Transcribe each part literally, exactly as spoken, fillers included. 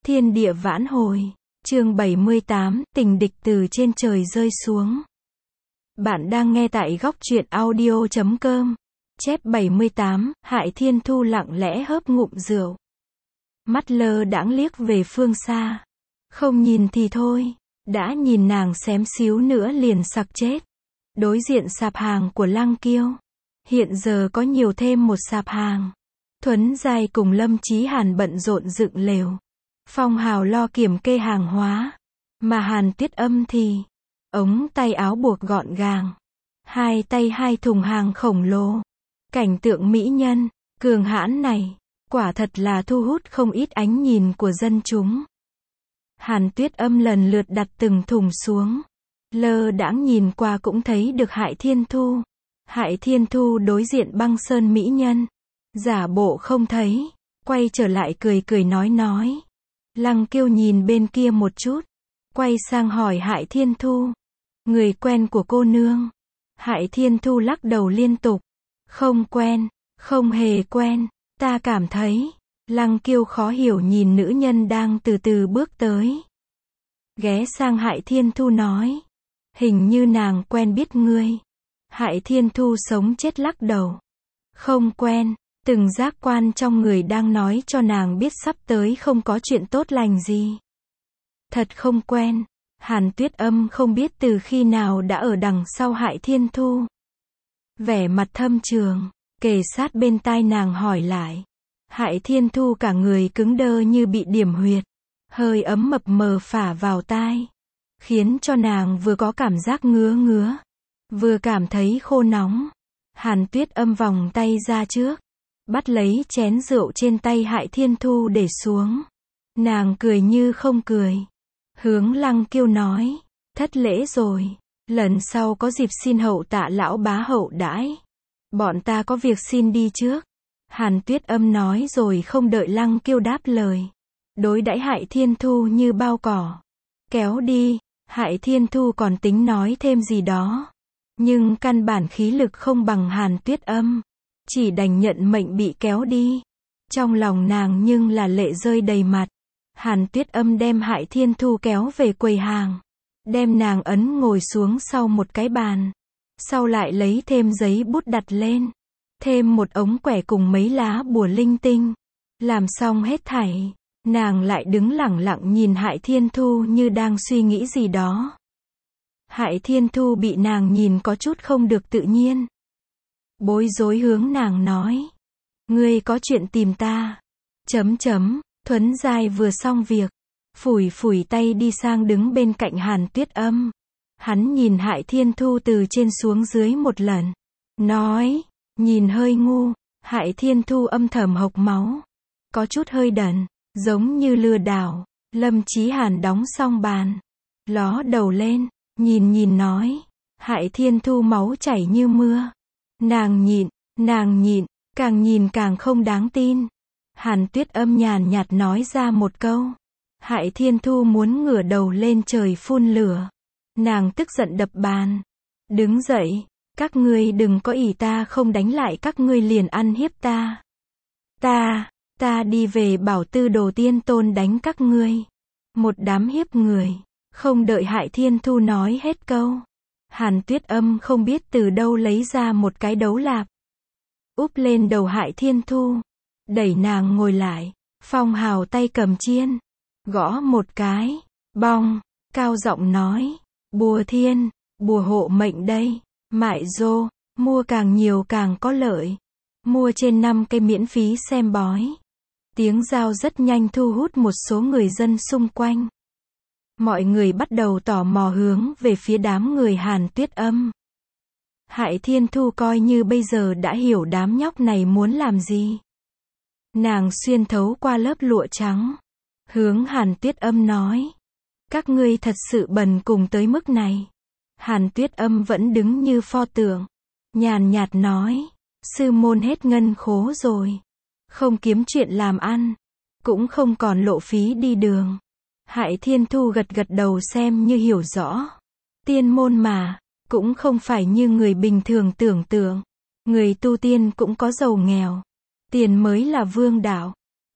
Thiên địa vãn hồi. Chương bảy mươi tám, tình địch từ trên trời rơi xuống. Bạn đang nghe tại góc truyện audio chấm com. Chép bảy mươi tám, Hại Thiên Thu lặng lẽ hớp ngụm rượu. Mắt lơ đãng liếc về phương xa. Không nhìn thì thôi, đã nhìn nàng xém xíu nữa liền sặc chết. Đối diện sạp hàng của Lăng Kiêu. Hiện giờ có nhiều thêm một sạp hàng. Thuấn Giai cùng Lâm Chí Hàn bận rộn dựng lều. Phong Hào lo kiểm kê hàng hóa. Mà Hàn Tuyết Âm thì ống tay áo buộc gọn gàng. Hai tay hai thùng hàng khổng lồ. Cảnh tượng mỹ nhân, cường hãn này, quả thật là thu hút không ít ánh nhìn của dân chúng. Hàn Tuyết Âm lần lượt đặt từng thùng xuống. Lơ đãng nhìn qua cũng thấy được Hại Thiên Thu. Hại Thiên Thu đối diện băng sơn mỹ nhân. Giả bộ không thấy, quay trở lại cười cười nói nói. Lăng Kiêu nhìn bên kia một chút, quay sang hỏi Hại Thiên Thu. Người quen của cô nương. Hại Thiên Thu lắc đầu liên tục. Không quen, không hề quen, ta cảm thấy. Lăng Kiêu khó hiểu nhìn nữ nhân đang từ từ bước tới. Ghé sang Hại Thiên Thu nói. Hình như nàng quen biết ngươi. Hại Thiên Thu sống chết lắc đầu. Không quen, từng giác quan trong người đang nói cho nàng biết sắp tới không có chuyện tốt lành gì. Thật không quen. Hàn Tuyết Âm không biết từ khi nào đã ở đằng sau Hại Thiên Thu. Vẻ mặt thâm trường, kề sát bên tai nàng hỏi lại. Hại Thiên Thu cả người cứng đơ như bị điểm huyệt. Hơi ấm mập mờ phả vào tai. Khiến cho nàng vừa có cảm giác ngứa ngứa. Vừa cảm thấy khô nóng. Hàn Tuyết Âm vòng tay ra trước. Bắt lấy chén rượu trên tay Hại Thiên Thu để xuống. Nàng cười như không cười. Hướng Lăng Kiêu nói. Thất lễ rồi. Lần sau có dịp xin hậu tạ lão bá hậu đãi. Bọn ta có việc xin đi trước. Hàn Tuyết Âm nói rồi không đợi Lăng Kiêu đáp lời. Đối đãi Hại Thiên Thu như bao cỏ. Kéo đi. Hại Thiên Thu còn tính nói thêm gì đó. Nhưng căn bản khí lực không bằng Hàn Tuyết Âm. Chỉ đành nhận mệnh bị kéo đi. Trong lòng nàng nhưng là lệ rơi đầy mặt. Hàn Tuyết Âm đem Hại Thiên Thu kéo về quầy hàng. Đem nàng ấn ngồi xuống sau một cái bàn. Sau lại lấy thêm giấy bút đặt lên. Thêm một ống quẻ cùng mấy lá bùa linh tinh. Làm xong hết thảy. Nàng lại đứng lẳng lặng nhìn Hại Thiên Thu như đang suy nghĩ gì đó. Hại Thiên Thu bị nàng nhìn có chút không được tự nhiên. Bối rối hướng nàng nói. Ngươi có chuyện tìm ta. Chấm chấm, Thuấn Giai vừa xong việc. Phủi phủi tay đi sang đứng bên cạnh Hàn Tuyết Âm. Hắn nhìn Hại Thiên Thu từ trên xuống dưới một lần. Nói, nhìn hơi ngu. Hại Thiên Thu âm thầm hộc máu. Có chút hơi đần, giống như lừa đảo. Lâm Chí Hàn đóng xong bàn. Ló đầu lên, nhìn nhìn nói. Hại Thiên Thu máu chảy như mưa. Nàng nhịn, nàng nhịn, càng nhìn càng không đáng tin. Hàn Tuyết Âm nhàn nhạt nói ra một câu. Hại Thiên Thu muốn ngửa đầu lên trời phun lửa. Nàng tức giận đập bàn. Đứng dậy, các ngươi đừng có ỷ ta không đánh lại các ngươi liền ăn hiếp ta. Ta, ta đi về bảo Tư Đồ Tiên Tôn đánh các ngươi. Một đám hiếp người. Không đợi Hại Thiên Thu nói hết câu. Hàn Tuyết Âm không biết từ đâu lấy ra một cái đấu lạp. Úp lên đầu Hại Thiên Thu. Đẩy nàng ngồi lại. Phong Hào tay cầm chiên. Gõ một cái. Bong. Cao giọng nói. Bùa thiên. Bùa hộ mệnh đây. Mại dô. Mua càng nhiều càng có lợi. Mua trên năm cây miễn phí xem bói. Tiếng giao rất nhanh thu hút một số người dân xung quanh. Mọi người bắt đầu tò mò hướng về phía đám người Hàn Tuyết Âm. Hại Thiên Thu coi như bây giờ đã hiểu đám nhóc này muốn làm gì. Nàng xuyên thấu qua lớp lụa trắng. Hướng Hàn Tuyết Âm nói. Các ngươi thật sự bần cùng tới mức này. Hàn Tuyết Âm vẫn đứng như pho tượng. Nhàn nhạt nói. Sư môn hết ngân khố rồi. Không kiếm chuyện làm ăn. Cũng không còn lộ phí đi đường. Hại Thiên Thu gật gật đầu xem như hiểu rõ. Tiên môn mà, cũng không phải như người bình thường tưởng tượng. Người tu tiên cũng có giàu nghèo. Tiền mới là vương đạo.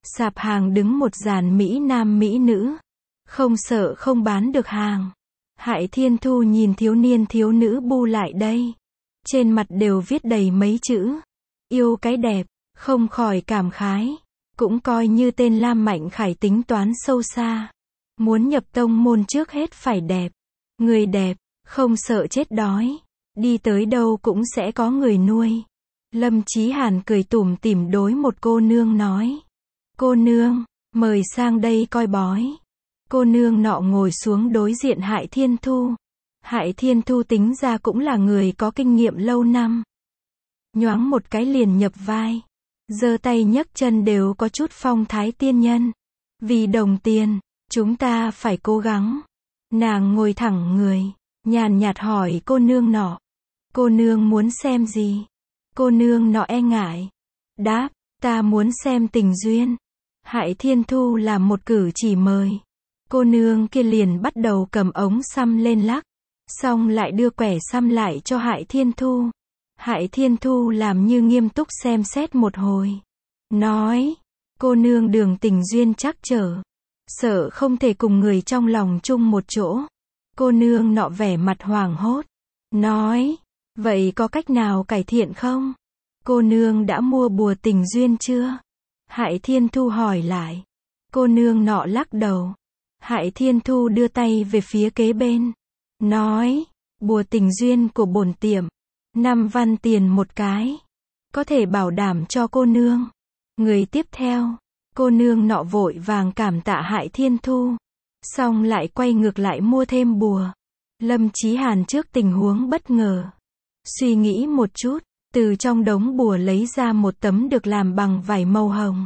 Sạp hàng đứng một dàn mỹ nam mỹ nữ. Không sợ không bán được hàng. Hại Thiên Thu nhìn thiếu niên thiếu nữ bu lại đây. Trên mặt đều viết đầy mấy chữ. Yêu cái đẹp, không khỏi cảm khái. Cũng coi như tên Lam Mạnh Khải tính toán sâu xa. Muốn nhập tông môn trước hết phải đẹp. Người đẹp, không sợ chết đói. Đi tới đâu cũng sẽ có người nuôi. Lâm Chí Hàn cười tủm tỉm đối một cô nương nói. Cô nương, mời sang đây coi bói. Cô nương nọ ngồi xuống đối diện Hại Thiên Thu. Hại Thiên Thu tính ra cũng là người có kinh nghiệm lâu năm. Nhoáng một cái liền nhập vai. Giơ tay nhấc chân đều có chút phong thái tiên nhân. Vì đồng tiền, chúng ta phải cố gắng. Nàng ngồi thẳng người, nhàn nhạt hỏi cô nương nọ. Cô nương muốn xem gì? Cô nương nọ e ngại. Đáp, ta muốn xem tình duyên. Hại Thiên Thu làm một cử chỉ mời. Cô nương kia liền bắt đầu cầm ống xăm lên lắc. Xong lại đưa quẻ xăm lại cho Hại Thiên Thu. Hại Thiên Thu làm như nghiêm túc xem xét một hồi. Nói, cô nương đường tình duyên trắc trở. Sợ không thể cùng người trong lòng chung một chỗ. Cô nương nọ vẻ mặt hoảng hốt. Nói, vậy có cách nào cải thiện không? Cô nương đã mua bùa tình duyên chưa? Hại Thiên Thu hỏi lại. Cô nương nọ lắc đầu. Hại Thiên Thu đưa tay về phía kế bên. Nói, bùa tình duyên của bổn tiệm. Năm văn tiền một cái. Có thể bảo đảm cho cô nương. Người tiếp theo. Cô nương nọ vội vàng cảm tạ Hại Thiên Thu. Xong lại quay ngược lại mua thêm bùa. Lâm Chí Hàn trước tình huống bất ngờ. Suy nghĩ một chút. Từ trong đống bùa lấy ra một tấm được làm bằng vải màu hồng.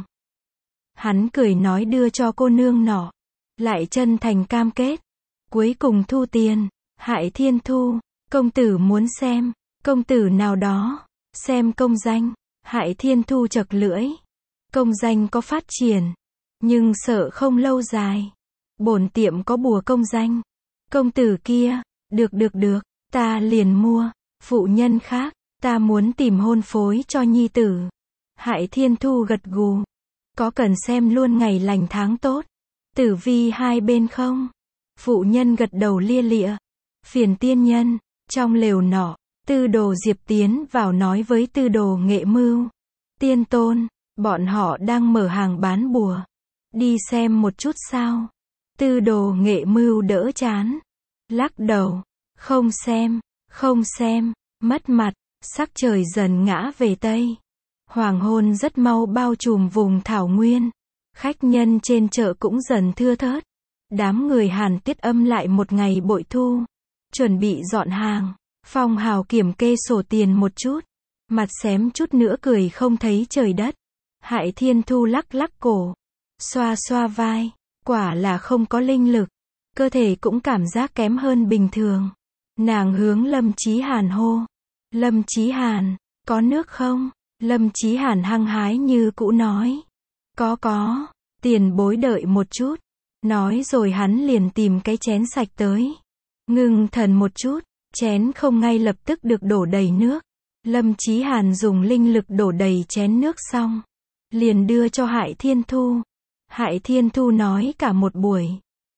Hắn cười nói đưa cho cô nương nọ. Lại chân thành cam kết. Cuối cùng thu tiền. Hại Thiên Thu. Công tử muốn xem. Công tử nào đó. Xem công danh. Hại Thiên Thu chật lưỡi. Công danh có phát triển. Nhưng sợ không lâu dài. Bổn tiệm có bùa công danh. Công tử kia. Được được được. Ta liền mua. Phụ nhân khác. Ta muốn tìm hôn phối cho nhi tử. Hại Thiên Thu gật gù. Có cần xem luôn ngày lành tháng tốt. Tử vi hai bên không? Phụ nhân gật đầu lia lịa. Phiền tiên nhân. Trong lều nọ. Tư đồ Diệp tiến vào nói với tư đồ Nghệ Mưu. Tiên tôn. Bọn họ đang mở hàng bán bùa. Đi xem một chút sao? Tư đồ Nghệ Mưu đỡ chán. Lắc đầu. Không xem. Không xem. Mất mặt. Sắc trời dần ngã về Tây. Hoàng hôn rất mau bao trùm vùng thảo nguyên. Khách nhân trên chợ cũng dần thưa thớt. Đám người Hàn Tuyết Âm lại một ngày bội thu. Chuẩn bị dọn hàng. Phong Hào kiểm kê sổ tiền một chút. Mặt xém chút nữa cười không thấy trời đất. Hại Thiên Thu lắc lắc cổ. Xoa xoa vai. Quả là không có linh lực. Cơ thể cũng cảm giác kém hơn bình thường. Nàng hướng Lâm Chí Hàn hô. Lâm Chí Hàn, có nước không? Lâm Chí Hàn hăng hái như cũ nói. Có có, tiền bối đợi một chút. Nói rồi hắn liền tìm cái chén sạch tới. Ngưng thần một chút, chén không ngay lập tức được đổ đầy nước. Lâm Chí Hàn dùng linh lực đổ đầy chén nước xong. Liền đưa cho Hại Thiên Thu. Hại Thiên Thu nói cả một buổi.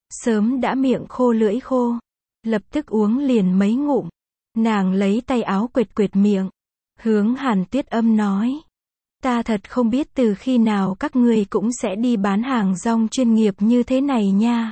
Sớm đã miệng khô lưỡi khô. Lập tức uống liền mấy ngụm. Nàng lấy tay áo quệt quệt miệng. Hướng Hàn Tuyết Âm nói. Ta thật không biết từ khi nào các ngươi cũng sẽ đi bán hàng rong chuyên nghiệp như thế này nha.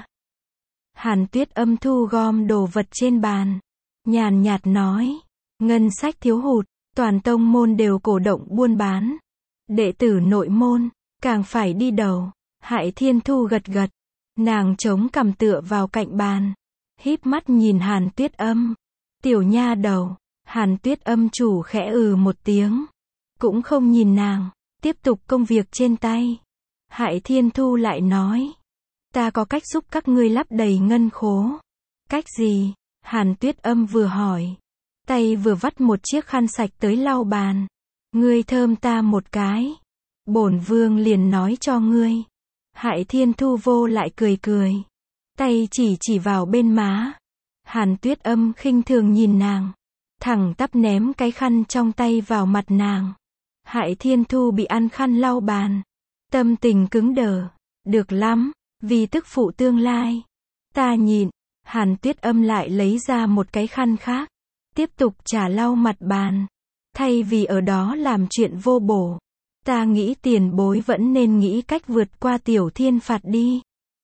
Hàn Tuyết Âm thu gom đồ vật trên bàn. Nhàn nhạt nói. Ngân sách thiếu hụt. Toàn tông môn đều cổ động buôn bán. Đệ tử nội môn. Càng phải đi đầu. Hại Thiên Thu gật gật. Nàng chống cằm tựa vào cạnh bàn. Híp mắt nhìn Hàn Tuyết Âm. Tiểu nha đầu. Hàn Tuyết Âm chủ khẽ ừ một tiếng. Cũng không nhìn nàng. Tiếp tục công việc trên tay. Hại Thiên Thu lại nói. Ta có cách giúp các ngươi lấp đầy ngân khố. Cách gì? Hàn Tuyết Âm vừa hỏi. Tay vừa vắt một chiếc khăn sạch tới lau bàn. Ngươi thơm ta một cái. Bổn vương liền nói cho ngươi. Hại Thiên Thu vô lại cười cười. Tay chỉ chỉ vào bên má. Hàn Tuyết Âm khinh thường nhìn nàng. Thẳng tắp ném cái khăn trong tay vào mặt nàng. Hại Thiên Thu bị ăn khăn lau bàn. Tâm tình cứng đờ. Được lắm, vì tức phụ tương lai. Ta nhịn. Hàn Tuyết Âm lại lấy ra một cái khăn khác. Tiếp tục chà lau mặt bàn. Thay vì ở đó làm chuyện vô bổ. Ta nghĩ tiền bối vẫn nên nghĩ cách vượt qua Tiểu Thiên phạt đi.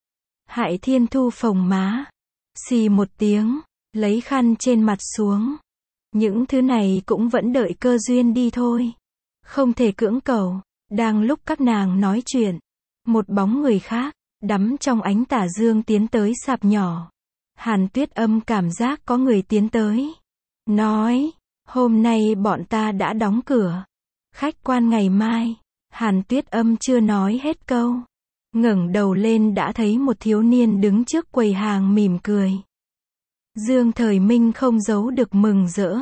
Hại Thiên Thu phồng má. Xì một tiếng. Lấy khăn trên mặt xuống. Những thứ này cũng vẫn đợi cơ duyên đi thôi. Không thể cưỡng cầu. Đang lúc các nàng nói chuyện. Một bóng người khác. Đắm trong ánh tà dương tiến tới sạp nhỏ. Hàn Tuyết Âm cảm giác có người tiến tới. Nói. Hôm nay bọn ta đã đóng cửa. Khách quan ngày mai. Hàn Tuyết Âm chưa nói hết câu. Ngẩng đầu lên đã thấy một thiếu niên đứng trước quầy hàng mỉm cười. Dương Thời Minh không giấu được mừng rỡ.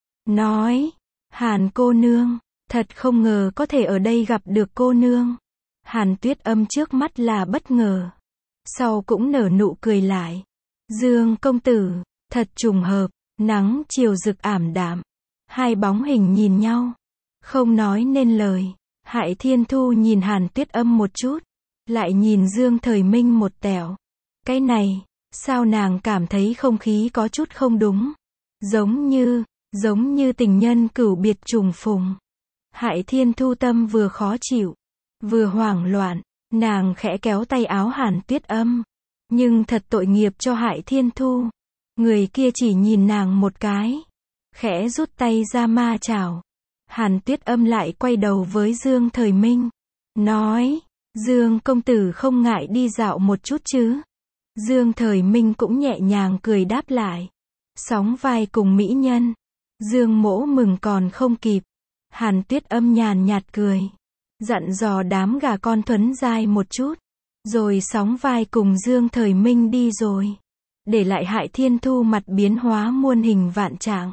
Nói. Hàn cô nương. Thật không ngờ có thể ở đây gặp được cô nương. Hàn Tuyết Âm trước mắt là bất ngờ. Sau cũng nở nụ cười lại. Dương công tử. Thật trùng hợp. Nắng chiều rực ảm đạm. Hai bóng hình nhìn nhau. Không nói nên lời. Hại Thiên Thu nhìn Hàn Tuyết Âm một chút. Lại nhìn Dương Thời Minh một tẹo. Cái này, sao nàng cảm thấy không khí có chút không đúng. Giống như, giống như tình nhân cửu biệt trùng phùng. Hại Thiên Thu tâm vừa khó chịu, vừa hoảng loạn. Nàng khẽ kéo tay áo Hàn Tuyết Âm. Nhưng thật tội nghiệp cho Hại Thiên Thu. Người kia chỉ nhìn nàng một cái. Khẽ rút tay ra ma chảo. Hàn Tuyết Âm lại quay đầu với Dương Thời Minh. Nói. Dương công tử không ngại đi dạo một chút chứ. Dương Thời Minh cũng nhẹ nhàng cười đáp lại. Sóng vai cùng mỹ nhân. Dương mỗ mừng còn không kịp. Hàn Tuyết Âm nhàn nhạt cười. Dặn dò đám gà con thuấn giai một chút. Rồi sóng vai cùng Dương Thời Minh đi rồi. Để lại Hại Thiên Thu mặt biến hóa muôn hình vạn trạng.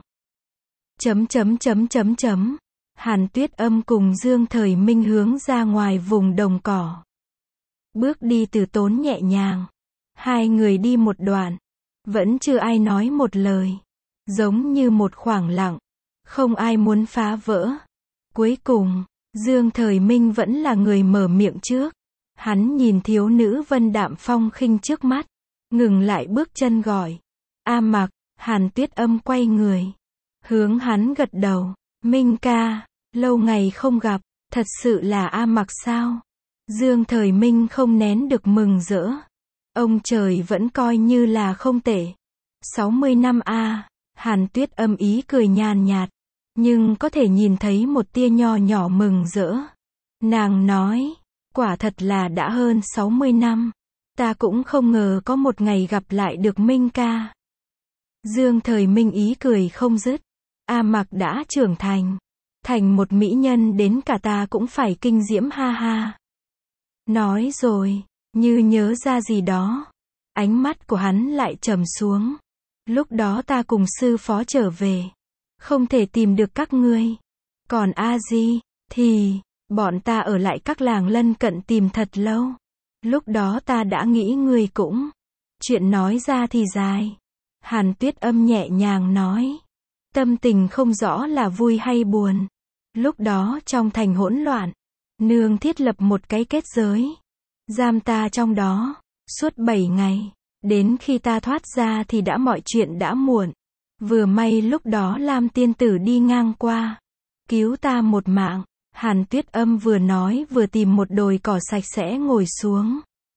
Chấm chấm chấm chấm chấm. Hàn Tuyết Âm cùng Dương Thời Minh hướng ra ngoài vùng đồng cỏ. Bước đi từ tốn nhẹ nhàng. Hai người đi một đoạn. Vẫn chưa ai nói một lời. Giống như một khoảng lặng. Không ai muốn phá vỡ. Cuối cùng, Dương Thời Minh vẫn là người mở miệng trước. Hắn nhìn thiếu nữ Vân Đạm Phong khinh trước mắt. Ngừng lại bước chân gọi. A Mặc. Hàn Tuyết Âm quay người. Hướng hắn gật đầu. Minh ca, lâu ngày không gặp, thật sự là A Mặc sao? Dương Thời Minh không nén được mừng rỡ. Ông trời vẫn coi như là không tệ. sáu mươi năm a. Hàn Tuyết Âm ý cười nhàn nhạt, nhưng có thể nhìn thấy một tia nho nhỏ mừng rỡ. Nàng nói, quả thật là đã hơn sáu mươi năm. Ta cũng không ngờ có một ngày gặp lại được Minh ca. Dương Thời Minh ý cười không dứt. A Mặc đã trưởng thành. Thành một mỹ nhân đến cả ta cũng phải kinh diễm ha ha. Nói rồi, như nhớ ra gì đó. Ánh mắt của hắn lại trầm xuống. Lúc đó ta cùng sư phó trở về. Không thể tìm được các ngươi. Còn A Di, thì, bọn ta ở lại các làng lân cận tìm thật lâu. Lúc đó ta đã nghĩ ngươi cũng. Chuyện nói ra thì dài. Hàn Tuyết Âm nhẹ nhàng nói. Tâm tình không rõ là vui hay buồn. Lúc đó trong thành hỗn loạn. Nương thiết lập một cái kết giới. Giam ta trong đó. Suốt bảy ngày. Đến khi ta thoát ra thì đã mọi chuyện đã muộn. Vừa may lúc đó Lam tiên tử đi ngang qua. Cứu ta một mạng. Hàn Tuyết Âm vừa nói vừa tìm một đồi cỏ sạch sẽ ngồi xuống.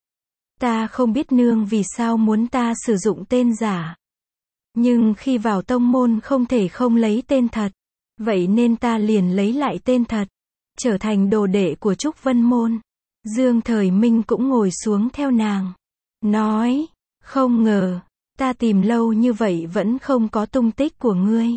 Ta không biết nương vì sao muốn ta sử dụng tên giả. Nhưng khi vào tông môn không thể không lấy tên thật. Vậy nên ta liền lấy lại tên thật. Trở thành đồ đệ của Trúc Vân Môn. Dương Thời Minh cũng ngồi xuống theo nàng. Nói, không ngờ, ta tìm lâu như vậy vẫn không có tung tích của ngươi.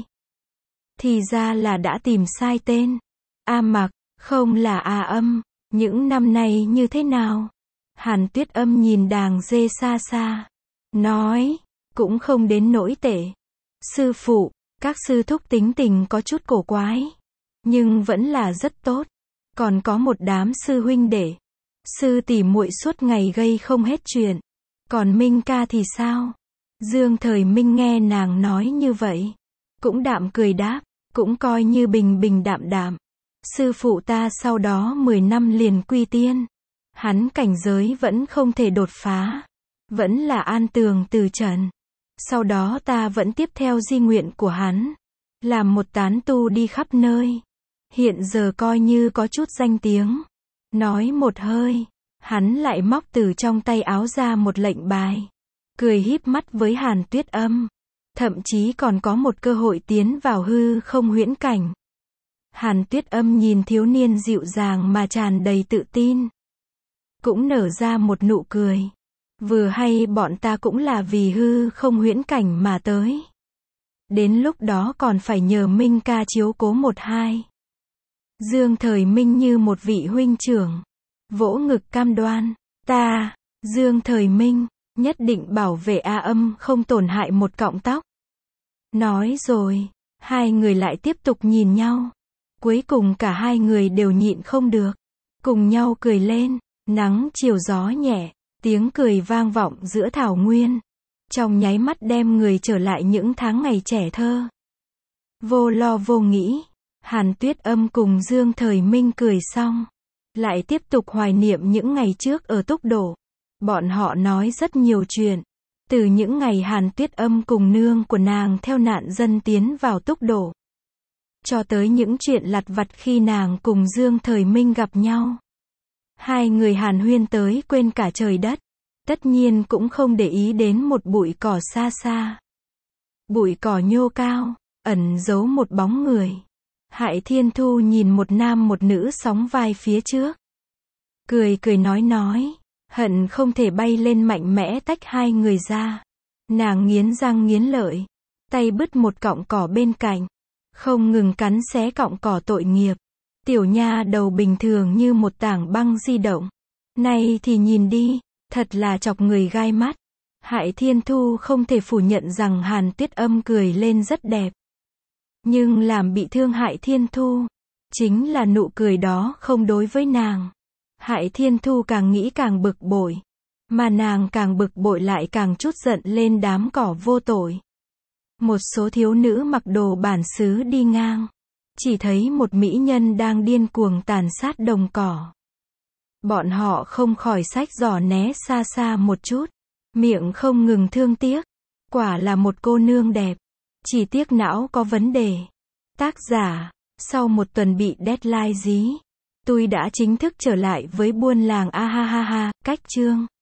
Thì ra là đã tìm sai tên. A Mặc, không là A Âm. Những năm nay như thế nào? Hàn Tuyết Âm nhìn đàng dê xa xa. Nói, cũng không đến nỗi tệ. Sư phụ, các sư thúc tính tình có chút cổ quái. Nhưng vẫn là rất tốt. Còn có một đám sư huynh đệ. Sư tỷ muội suốt ngày gây không hết chuyện. Còn Minh ca thì sao? Dương Thời Minh nghe nàng nói như vậy. Cũng đạm cười đáp. Cũng coi như bình bình đạm đạm. Sư phụ ta sau đó mười năm liền quy tiên. Hắn cảnh giới vẫn không thể đột phá. Vẫn là an tường từ trần. Sau đó ta vẫn tiếp theo di nguyện của hắn. Làm một tán tu đi khắp nơi. Hiện giờ coi như có chút danh tiếng. Nói một hơi. Hắn lại móc từ trong tay áo ra một lệnh bài. Cười híp mắt với Hàn Tuyết Âm. Thậm chí còn có một cơ hội tiến vào hư không huyễn cảnh. Hàn Tuyết Âm nhìn thiếu niên dịu dàng mà tràn đầy tự tin. Cũng nở ra một nụ cười. Vừa hay bọn ta cũng là vì hư không huyễn cảnh mà tới. Đến lúc đó còn phải nhờ Minh ca chiếu cố một hai. Dương Thời Minh như một vị huynh trưởng. Vỗ ngực cam đoan. Ta, Dương Thời Minh, nhất định bảo vệ A Âm không tổn hại một cọng tóc. Nói rồi, hai người lại tiếp tục nhìn nhau. Cuối cùng cả hai người đều nhịn không được. Cùng nhau cười lên, nắng chiều gió nhẹ, tiếng cười vang vọng giữa thảo nguyên. Trong nháy mắt đem người trở lại những tháng ngày trẻ thơ. Vô lo vô nghĩ, Hàn Tuyết Âm cùng Dương Thời Minh cười xong. Lại tiếp tục hoài niệm những ngày trước ở Túc Đổ. Bọn họ nói rất nhiều chuyện. Từ những ngày Hàn Tuyết Âm cùng nương của nàng theo nạn dân tiến vào Túc Đổ. Cho tới những chuyện lặt vặt khi nàng cùng Dương Thời Minh gặp nhau. Hai người hàn huyên tới quên cả trời đất. Tất nhiên cũng không để ý đến một bụi cỏ xa xa. Bụi cỏ nhô cao, ẩn giấu một bóng người. Hại Thiên Thu nhìn một nam một nữ sóng vai phía trước. Cười cười nói nói, hận không thể bay lên mạnh mẽ tách hai người ra. Nàng nghiến răng nghiến lợi, tay bứt một cọng cỏ bên cạnh. Không ngừng cắn xé cọng cỏ tội nghiệp. Tiểu nha đầu bình thường như một tảng băng di động. Này thì nhìn đi, thật là chọc người gai mắt. Hại Thiên Thu không thể phủ nhận rằng Hàn Tuyết Âm cười lên rất đẹp. Nhưng làm bị thương Hại Thiên Thu, chính là nụ cười đó không đối với nàng. Hại Thiên Thu càng nghĩ càng bực bội. Mà nàng càng bực bội lại càng trút giận lên đám cỏ vô tội. Một số thiếu nữ mặc đồ bản xứ đi ngang. Chỉ thấy một mỹ nhân đang điên cuồng tàn sát đồng cỏ. Bọn họ không khỏi xách giỏ né xa xa một chút. Miệng không ngừng thương tiếc. Quả là một cô nương đẹp. Chỉ tiếc não có vấn đề. Tác giả, sau một tuần bị deadline dí, tôi đã chính thức trở lại với buôn làng a ha ha ha, cách chương.